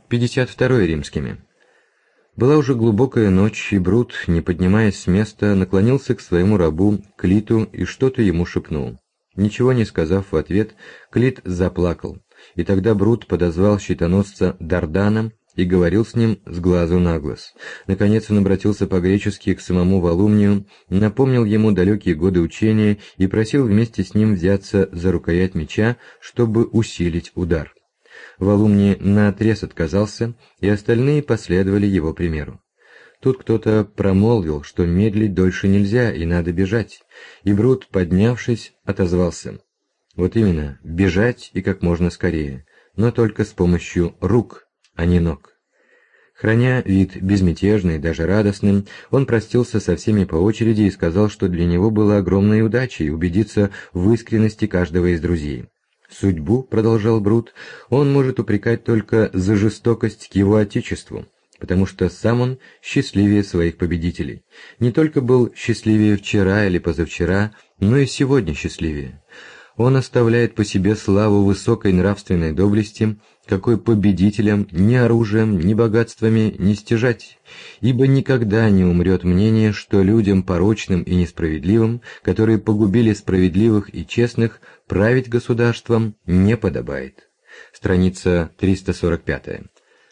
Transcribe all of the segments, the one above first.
52 римскими. Была уже глубокая ночь, и Брут, не поднимаясь с места, наклонился к своему рабу Клиту и что-то ему шепнул. Ничего не сказав в ответ, Клит заплакал, и тогда Брут подозвал щитоносца Дардана и говорил с ним с глазу на глаз. Наконец он обратился по-гречески к самому Волумнию, напомнил ему далекие годы учения и просил вместе с ним взяться за рукоять меча, чтобы усилить удар. Волумний наотрез отказался, и остальные последовали его примеру. Тут кто-то промолвил, что медлить дольше нельзя и надо бежать, и Брут, поднявшись, отозвался: «Вот именно, бежать и как можно скорее, но только с помощью рук, а не ног». Храня вид безмятежный, даже радостным, он простился со всеми по очереди и сказал, что для него было огромной удачей убедиться в искренности каждого из друзей. «Судьбу, — продолжал Брут, — он может упрекать только за жестокость к его отечеству, потому что сам он счастливее своих победителей. Не только был счастливее вчера или позавчера, но и сегодня счастливее. Он оставляет по себе славу высокой нравственной доблести, какой победителям ни оружием, ни богатствами не стяжать, ибо никогда не умрет мнение, что людям порочным и несправедливым, которые погубили справедливых и честных, править государством не подобает». Страница 345.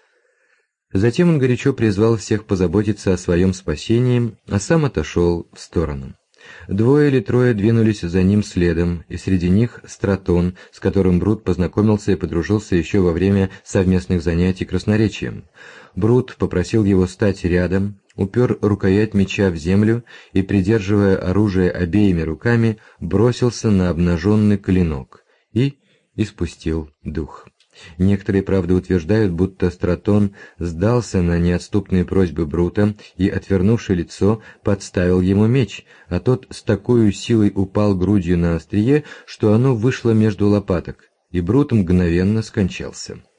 Затем он горячо призвал всех позаботиться о своем спасении, а сам отошел в сторону. 2 или 3 двинулись за ним следом, и среди них Стратон, с которым Брут познакомился и подружился еще во время совместных занятий красноречием. Брут попросил его стать рядом, упер рукоять меча в землю и, придерживая оружие обеими руками, бросился на обнаженный клинок и испустил дух. Некоторые, правда, утверждают, будто Стратон сдался на неотступные просьбы Брута и, отвернувши лицо, подставил ему меч, а тот с такой силой упал грудью на острие, что оно вышло между лопаток, и Брут мгновенно скончался.